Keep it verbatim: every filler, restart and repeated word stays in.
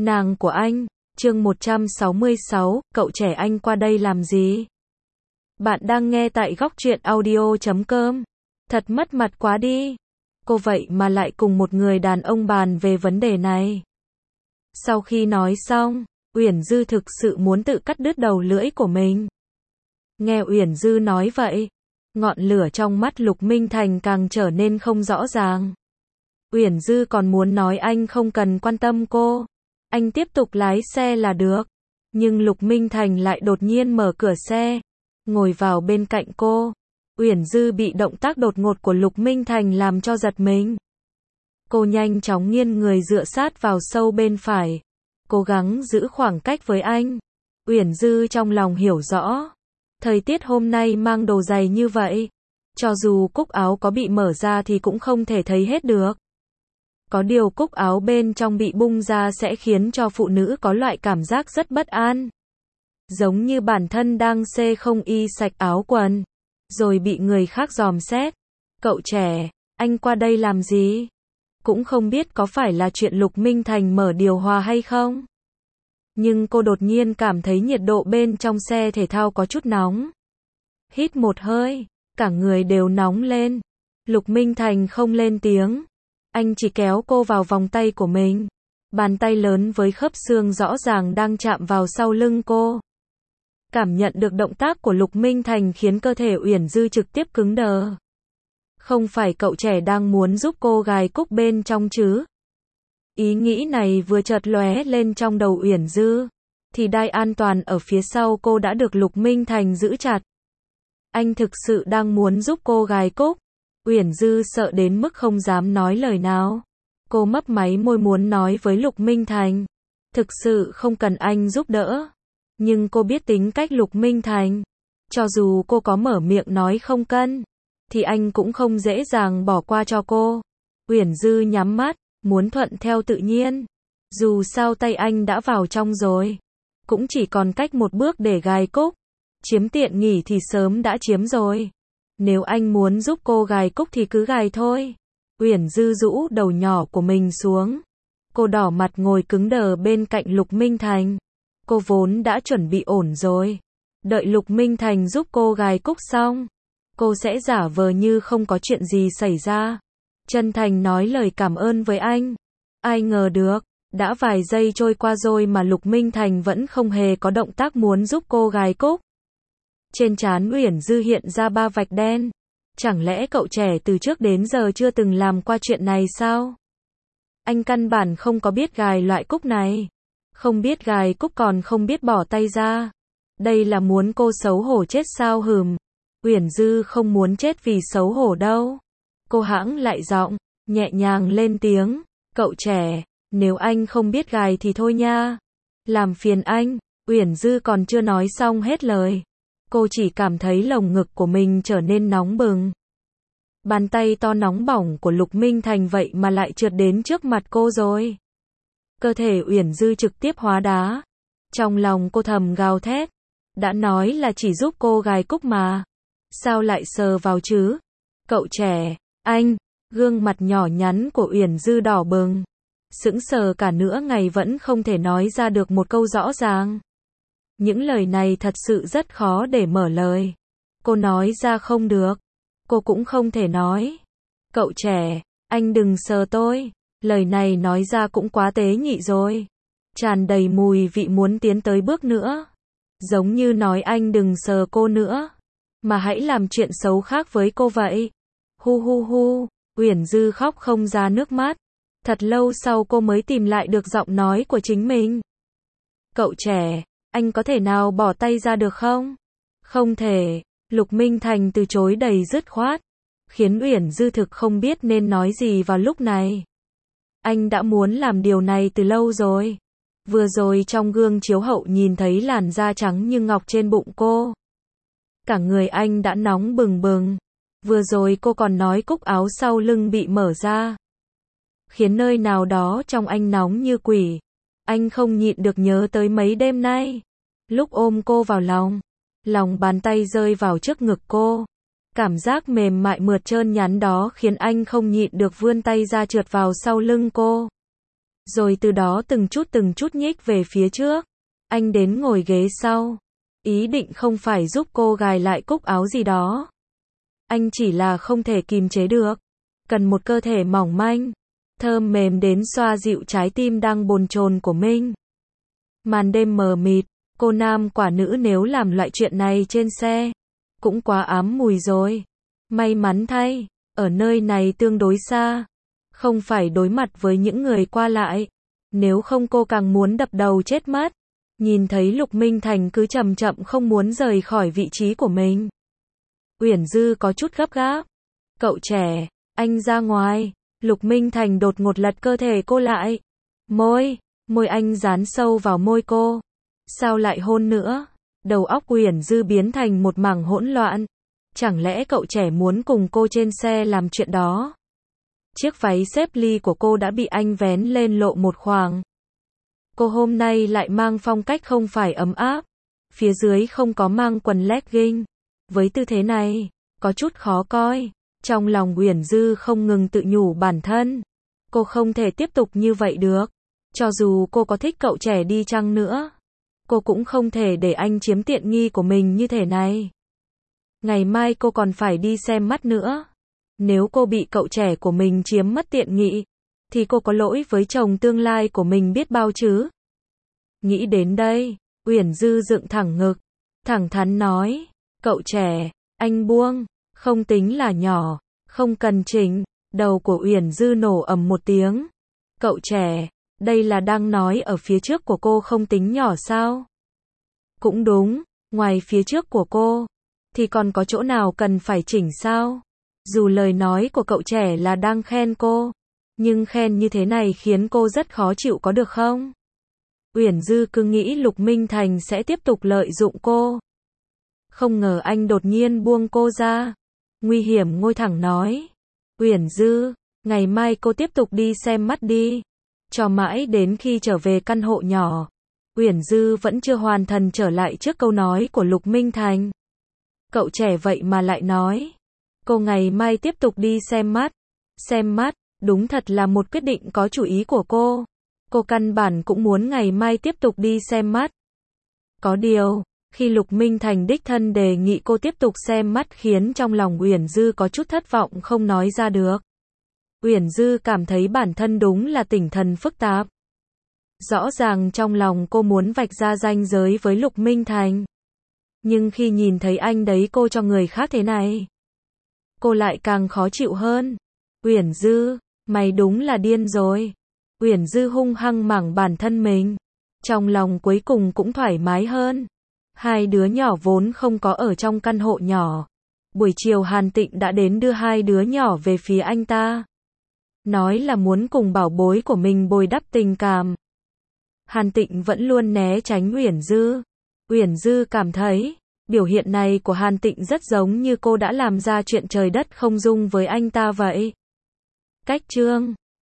Nàng của anh, chương một trăm sáu mươi sáu, cậu trẻ anh qua đây làm gì? Bạn đang nghe tại góc truyện audio chấm com. Thật mất mặt quá đi. Cô vậy mà lại cùng một người đàn ông bàn về vấn đề này. Sau khi nói xong, Uyển Dư thực sự muốn tự cắt đứt đầu lưỡi của mình. Nghe Uyển Dư nói vậy, ngọn lửa trong mắt Lục Minh Thành càng trở nên không rõ ràng. Uyển Dư còn muốn nói anh không cần quan tâm cô, anh tiếp tục lái xe là được. Nhưng Lục Minh Thành lại đột nhiên mở cửa xe, ngồi vào bên cạnh cô. Uyển Dư bị động tác đột ngột của Lục Minh Thành làm cho giật mình. Cô nhanh chóng nghiêng người dựa sát vào sâu bên phải, cố gắng giữ khoảng cách với anh. Uyển Dư trong lòng hiểu rõ, thời tiết hôm nay mang đồ dày như vậy, cho dù cúc áo có bị mở ra thì cũng không thể thấy hết được. Có điều cúc áo bên trong bị bung ra sẽ khiến cho phụ nữ có loại cảm giác rất bất an. Giống như bản thân đang xê không y sạch áo quần, rồi bị người khác dòm xét. Cậu trẻ, anh qua đây làm gì? Cũng không biết có phải là chuyện Lục Minh Thành mở điều hòa hay không? Nhưng cô đột nhiên cảm thấy nhiệt độ bên trong xe thể thao có chút nóng. Hít một hơi, cả người đều nóng lên. Lục Minh Thành không lên tiếng. Anh chỉ kéo cô vào vòng tay của mình. Bàn tay lớn với khớp xương rõ ràng đang chạm vào sau lưng cô. Cảm nhận được động tác của Lục Minh Thành khiến cơ thể Uyển Dư trực tiếp cứng đờ. Không phải cậu trẻ đang muốn giúp cô gài cúc bên trong chứ? Ý nghĩ này vừa chợt lóe lên trong đầu Uyển Dư, thì đai an toàn ở phía sau cô đã được Lục Minh Thành giữ chặt. Anh thực sự đang muốn giúp cô gài cúc. Uyển Dư sợ đến mức không dám nói lời nào. Cô mấp máy môi muốn nói với Lục Minh Thành, thực sự không cần anh giúp đỡ. Nhưng cô biết tính cách Lục Minh Thành, cho dù cô có mở miệng nói không cần, thì anh cũng không dễ dàng bỏ qua cho cô. Uyển Dư nhắm mắt, muốn thuận theo tự nhiên. Dù sao tay anh đã vào trong rồi, cũng chỉ còn cách một bước để gài cúc. Chiếm tiện nghỉ thì sớm đã chiếm rồi. Nếu anh muốn giúp cô gài cúc thì cứ gài thôi. Uyển Dư rũ đầu nhỏ của mình xuống. Cô đỏ mặt ngồi cứng đờ bên cạnh Lục Minh Thành. Cô vốn đã chuẩn bị ổn rồi. Đợi Lục Minh Thành giúp cô gài cúc xong, cô sẽ giả vờ như không có chuyện gì xảy ra. Chân thành nói lời cảm ơn với anh. Ai ngờ được, đã vài giây trôi qua rồi mà Lục Minh Thành vẫn không hề có động tác muốn giúp cô gài cúc. Trên trán Uyển Dư hiện ra ba vạch đen. Chẳng lẽ cậu trẻ từ trước đến giờ chưa từng làm qua chuyện này sao? Anh căn bản không có biết gài loại cúc này. Không biết gài cúc còn không biết bỏ tay ra. Đây là muốn cô xấu hổ chết sao hừm? Uyển Dư không muốn chết vì xấu hổ đâu. Cô hãng lại giọng, nhẹ nhàng lên tiếng. Cậu trẻ, nếu anh không biết gài thì thôi nha. Làm phiền anh. Uyển Dư còn chưa nói xong hết lời. Cô chỉ cảm thấy lồng ngực của mình trở nên nóng bừng. Bàn tay to nóng bỏng của Lục Minh Thành vậy mà lại trượt đến trước mặt cô rồi. Cơ thể Uyển Dư trực tiếp hóa đá. Trong lòng cô thầm gào thét. Đã nói là chỉ giúp cô gài cúc mà. Sao lại sờ vào chứ? Cậu trẻ, anh, gương mặt nhỏ nhắn của Uyển Dư đỏ bừng. Sững sờ cả nửa ngày vẫn không thể nói ra được một câu rõ ràng. Những lời này thật sự rất khó để mở lời. Cô nói ra không được. Cô cũng không thể nói. Cậu trẻ, anh đừng sờ tôi. Lời này nói ra cũng quá tế nhị rồi. Tràn đầy mùi vị muốn tiến tới bước nữa. Giống như nói anh đừng sờ cô nữa, mà hãy làm chuyện xấu khác với cô vậy. Hu hu hu, Uyển Dư khóc không ra nước mắt. Thật lâu sau cô mới tìm lại được giọng nói của chính mình. Cậu trẻ, anh có thể nào bỏ tay ra được không? Không thể. Lục Minh Thành từ chối đầy dứt khoát, khiến Uyển Dư thực không biết nên nói gì vào lúc này. Anh đã muốn làm điều này từ lâu rồi. Vừa rồi trong gương chiếu hậu nhìn thấy làn da trắng như ngọc trên bụng cô. Cả người anh đã nóng bừng bừng. Vừa rồi cô còn nói cúc áo sau lưng bị mở ra, khiến nơi nào đó trong anh nóng như quỷ. Anh không nhịn được nhớ tới mấy đêm nay. Lúc ôm cô vào lòng, lòng bàn tay rơi vào trước ngực cô. Cảm giác mềm mại mượt trơn nhắn đó khiến anh không nhịn được vươn tay ra trượt vào sau lưng cô. rồi từ đó từng chút từng chút nhích về phía trước. Anh đến ngồi ghế sau, ý định không phải giúp cô gài lại cúc áo gì đó. Anh chỉ là không thể kìm chế được, cần một cơ thể mỏng manh, thơm mềm đến xoa dịu trái tim đang bồn chồn của mình. Màn đêm mờ mịt, cô nam quả nữ nếu làm loại chuyện này trên xe, cũng quá ám mùi rồi. May mắn thay, ở nơi này tương đối xa, không phải đối mặt với những người qua lại, nếu không cô càng muốn đập đầu chết mất. Nhìn thấy Lục Minh Thành cứ chậm chậm không muốn rời khỏi vị trí của mình, Uyển Dư có chút gấp gáp. Cậu trẻ, anh ra ngoài. Lục Minh Thành đột ngột lật cơ thể cô lại. Môi, môi anh dán sâu vào môi cô. Sao lại hôn nữa? Đầu óc Uyển Dư biến thành một mảng hỗn loạn. Chẳng lẽ cậu trẻ muốn cùng cô trên xe làm chuyện đó? Chiếc váy xếp ly của cô đã bị anh vén lên lộ một khoảng. Cô hôm nay lại mang phong cách không phải ấm áp, phía dưới không có mang quần legging. Với tư thế này, có chút khó coi. Trong lòng Uyển Dư không ngừng tự nhủ bản thân, cô không thể tiếp tục như vậy được. Cho dù cô có thích cậu trẻ đi chăng nữa, cô cũng không thể để anh chiếm tiện nghi của mình như thế này. Ngày mai cô còn phải đi xem mắt nữa. Nếu cô bị cậu trẻ của mình chiếm mất tiện nghi, thì cô có lỗi với chồng tương lai của mình biết bao chứ. Nghĩ đến đây, Uyển Dư dựng thẳng ngực, thẳng thắn nói, cậu trẻ, anh buông, không tính là nhỏ, không cần chỉnh. Đầu của Uyển Dư nổ ầm một tiếng. Cậu trẻ, đây là đang nói ở phía trước của cô không tính nhỏ sao? Cũng đúng, ngoài phía trước của cô, thì còn có chỗ nào cần phải chỉnh sao? Dù lời nói của cậu trẻ là đang khen cô, nhưng khen như thế này khiến cô rất khó chịu có được không? Uyển Dư cứ nghĩ Lục Minh Thành sẽ tiếp tục lợi dụng cô. Không ngờ anh đột nhiên buông cô ra. Nguy hiểm ngồi thẳng nói. Uyển Dư, ngày mai cô tiếp tục đi xem mắt đi. Cho mãi đến khi trở về căn hộ nhỏ, Uyển Dư vẫn chưa hoàn thần trở lại trước câu nói của Lục Minh Thành. Cậu trẻ vậy mà lại nói, cô ngày mai tiếp tục đi xem mắt. Xem mắt, đúng thật là một quyết định có chủ ý của cô. Cô căn bản cũng muốn ngày mai tiếp tục đi xem mắt. Có điều, khi Lục Minh Thành đích thân đề nghị cô tiếp tục xem mắt khiến trong lòng Uyển Dư có chút thất vọng không nói ra được. Uyển Dư cảm thấy bản thân đúng là tinh thần phức tạp. Rõ ràng trong lòng cô muốn vạch ra ranh giới với Lục Minh Thành. Nhưng khi nhìn thấy anh đấy cô cho người khác thế này, cô lại càng khó chịu hơn. Uyển Dư, mày đúng là điên rồi. Uyển Dư hung hăng mắng bản thân mình. Trong lòng cuối cùng cũng thoải mái hơn. Hai đứa nhỏ vốn không có ở trong căn hộ nhỏ. Buổi chiều Hàn Tịnh đã đến đưa hai đứa nhỏ về phía anh ta. Nói là muốn cùng bảo bối của mình bồi đắp tình cảm. Hàn Tịnh vẫn luôn né tránh Uyển Dư. Uyển Dư cảm thấy, biểu hiện này của Hàn Tịnh rất giống như cô đã làm ra chuyện trời đất không dung với anh ta vậy. Cách chương